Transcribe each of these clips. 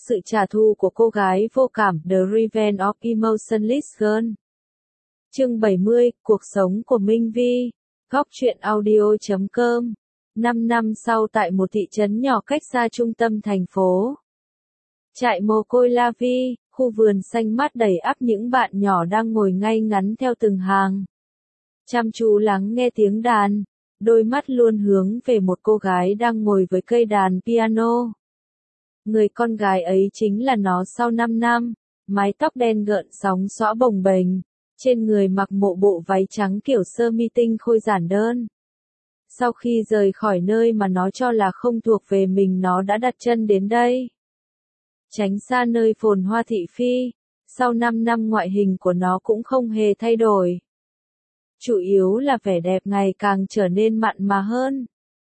sự trả thù của cô gái vô cảm The Revenge of Emotionless Girl. Chương 70, Cuộc sống của Minh Vi. Góc truyện audio.com. 5 năm sau tại một thị trấn nhỏ cách xa trung tâm thành phố. Trại mồ côi La Vi, khu vườn xanh mát đầy ắp những bạn nhỏ đang ngồi ngay ngắn theo từng hàng. Chăm chú lắng nghe tiếng đàn, đôi mắt luôn hướng về một cô gái đang ngồi với cây đàn piano. Người con gái ấy chính là nó sau 5 năm, mái tóc đen gợn sóng xõa bồng bềnh, trên người mặc một bộ váy trắng kiểu sơ mi tinh khôi giản đơn. Sau khi rời khỏi nơi mà nó cho là không thuộc về mình, nó đã đặt chân đến đây. Tránh xa nơi phồn hoa thị phi, sau 5 năm ngoại hình của nó cũng không hề thay đổi. Chủ yếu là vẻ đẹp ngày càng trở nên mặn mà hơn,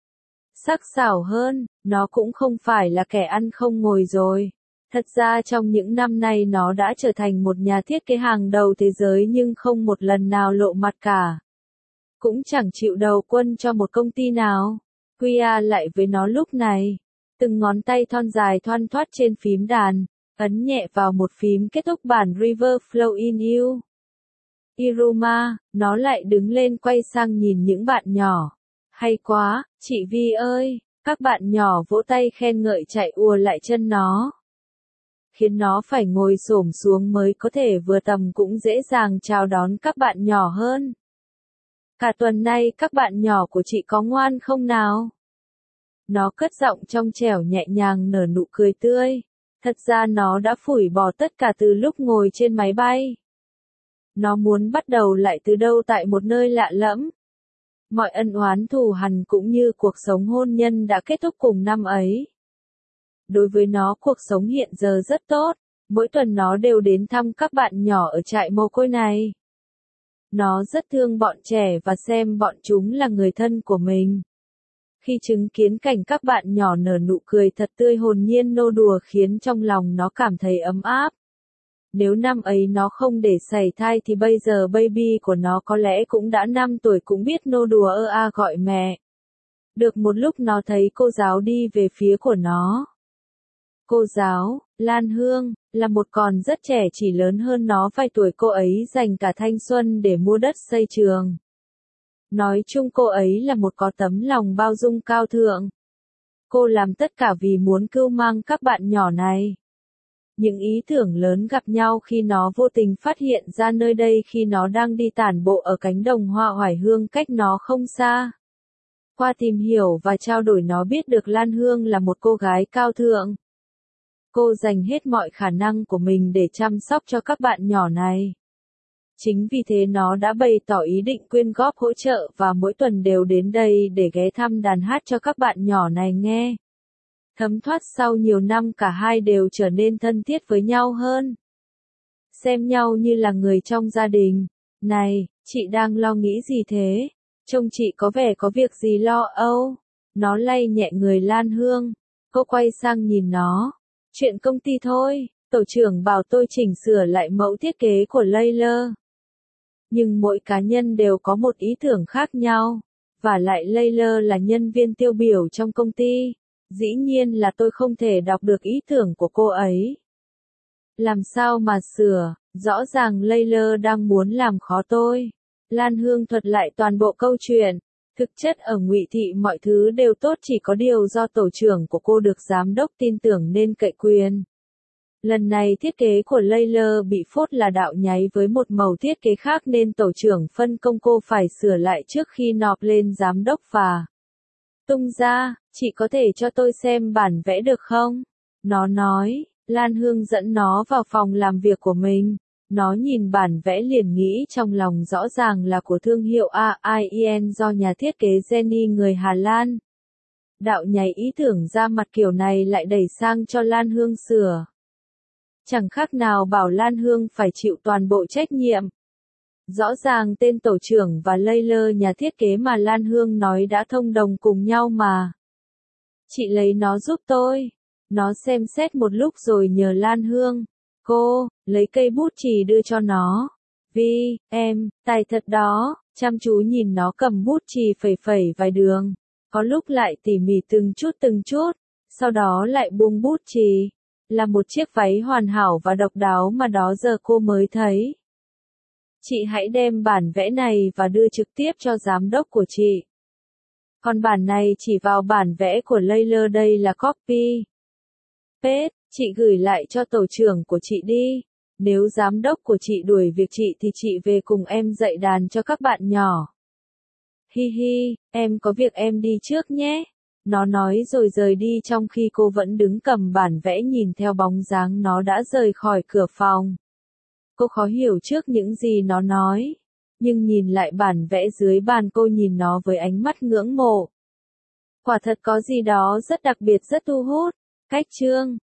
sắc sảo hơn, nó cũng không phải là kẻ ăn không ngồi rồi. Thật ra trong những năm nay nó đã trở thành một nhà thiết kế hàng đầu thế giới nhưng không một lần nào lộ mặt cả. Cũng chẳng chịu đầu quân cho một công ty nào. Quia lại với nó lúc này. Từng ngón tay thon dài thoăn thoắt trên phím đàn, ấn nhẹ vào một phím kết thúc bản River Flow in You. Iruma, nó lại đứng lên quay sang nhìn những bạn nhỏ. Hay quá, chị Vi ơi, các bạn nhỏ vỗ tay khen ngợi chạy ùa lại chân nó. Khiến nó phải ngồi xổm xuống mới có thể vừa tầm cũng dễ dàng chào đón các bạn nhỏ hơn. Cả tuần nay các bạn nhỏ của chị có ngoan không nào? Nó cất giọng trong trẻo nhẹ nhàng nở nụ cười tươi. Thật ra nó đã phủi bỏ tất cả từ lúc ngồi trên máy bay. Nó muốn bắt đầu lại từ đâu tại một nơi lạ lẫm. Mọi ân oán thù hằn cũng như cuộc sống hôn nhân đã kết thúc cùng năm ấy. Đối với nó cuộc sống hiện giờ rất tốt, mỗi tuần nó đều đến thăm các bạn nhỏ ở trại mồ côi này. Nó rất thương bọn trẻ và xem bọn chúng là người thân của mình. Khi chứng kiến cảnh các bạn nhỏ nở nụ cười thật tươi hồn nhiên nô đùa khiến trong lòng nó cảm thấy ấm áp. Nếu năm ấy nó không để sảy thai thì bây giờ baby của nó có lẽ cũng đã 5 tuổi cũng biết nô đùa gọi mẹ. Được một lúc nó thấy cô giáo đi về phía của nó. Cô giáo, Lan Hương, là một con rất trẻ chỉ lớn hơn nó vài tuổi. Cô ấy dành cả thanh xuân để mua đất xây trường. Nói chung cô ấy là một có tấm lòng bao dung cao thượng. Cô làm tất cả vì muốn cưu mang các bạn nhỏ này. Những ý tưởng lớn gặp nhau khi nó vô tình phát hiện ra nơi đây khi nó đang đi tản bộ ở cánh đồng hoa oải hương cách nó không xa. Qua tìm hiểu và trao đổi nó biết được Lan Hương là một cô gái cao thượng. Cô dành hết mọi khả năng của mình để chăm sóc cho các bạn nhỏ này. Chính vì thế nó đã bày tỏ ý định quyên góp hỗ trợ và mỗi tuần đều đến đây để ghé thăm đàn hát cho các bạn nhỏ này nghe. Thấm thoát sau nhiều năm cả hai đều trở nên thân thiết với nhau hơn. Xem nhau như là người trong gia đình. Này, chị đang lo nghĩ gì thế? Trông chị có vẻ có việc gì lo âu. Nó lay nhẹ người Lan Hương. Cô quay sang nhìn nó. Chuyện công ty thôi, tổ trưởng bảo tôi chỉnh sửa lại mẫu thiết kế của Layla. Nhưng mỗi cá nhân đều có một ý tưởng khác nhau. Và lại Layla là nhân viên tiêu biểu trong công ty. Dĩ nhiên là tôi không thể đọc được ý tưởng của cô ấy. Làm sao mà sửa, rõ ràng Layla đang muốn làm khó tôi. Lan Hương thuật lại toàn bộ câu chuyện. Thực chất ở Ngụy Thị mọi thứ đều tốt, chỉ có điều do tổ trưởng của cô được giám đốc tin tưởng nên cậy quyền. Lần này thiết kế của Layla bị phốt là đạo nháy với một màu thiết kế khác nên tổ trưởng phân công cô phải sửa lại trước khi nộp lên giám đốc và tung ra. Chị có thể cho tôi xem bản vẽ được không? Nó nói. Lan Hương dẫn nó vào phòng làm việc của mình. Nó nhìn bản vẽ liền nghĩ trong lòng rõ ràng là của thương hiệu AIN do nhà thiết kế Jenny người Hà Lan. Đạo nháy ý tưởng ra mặt kiểu này lại đẩy sang cho Lan Hương sửa. Chẳng khác nào bảo Lan Hương phải chịu toàn bộ trách nhiệm. Rõ ràng tên tổ trưởng và Layla nhà thiết kế mà Lan Hương nói đã thông đồng cùng nhau mà. Chị lấy nó giúp tôi. Nó xem xét một lúc rồi nhờ Lan Hương. Cô, lấy cây bút chì đưa cho nó. Vi, em, tài thật đó. Chăm chú nhìn nó cầm bút chì phẩy phẩy vài đường. Có lúc lại tỉ mỉ từng chút. Sau đó lại buông bút chì. là một chiếc váy hoàn hảo và độc đáo mà đó giờ cô mới thấy. Chị hãy đem bản vẽ này và đưa trực tiếp cho giám đốc của chị. Còn bản này chỉ vào bản vẽ của Layla, đây là copy. Paste, chị gửi lại cho tổ trưởng của chị đi. Nếu giám đốc của chị đuổi việc chị thì chị về cùng em dạy đàn cho các bạn nhỏ. Hi hi, em có việc em đi trước nhé. Nó nói rồi rời đi trong khi cô vẫn đứng cầm bản vẽ nhìn theo bóng dáng nó đã rời khỏi cửa phòng. Cô khó hiểu trước những gì nó nói. Nhưng nhìn lại bản vẽ dưới bàn cô nhìn nó với ánh mắt ngưỡng mộ. Quả thật có gì đó rất đặc biệt rất thu hút. Cách chương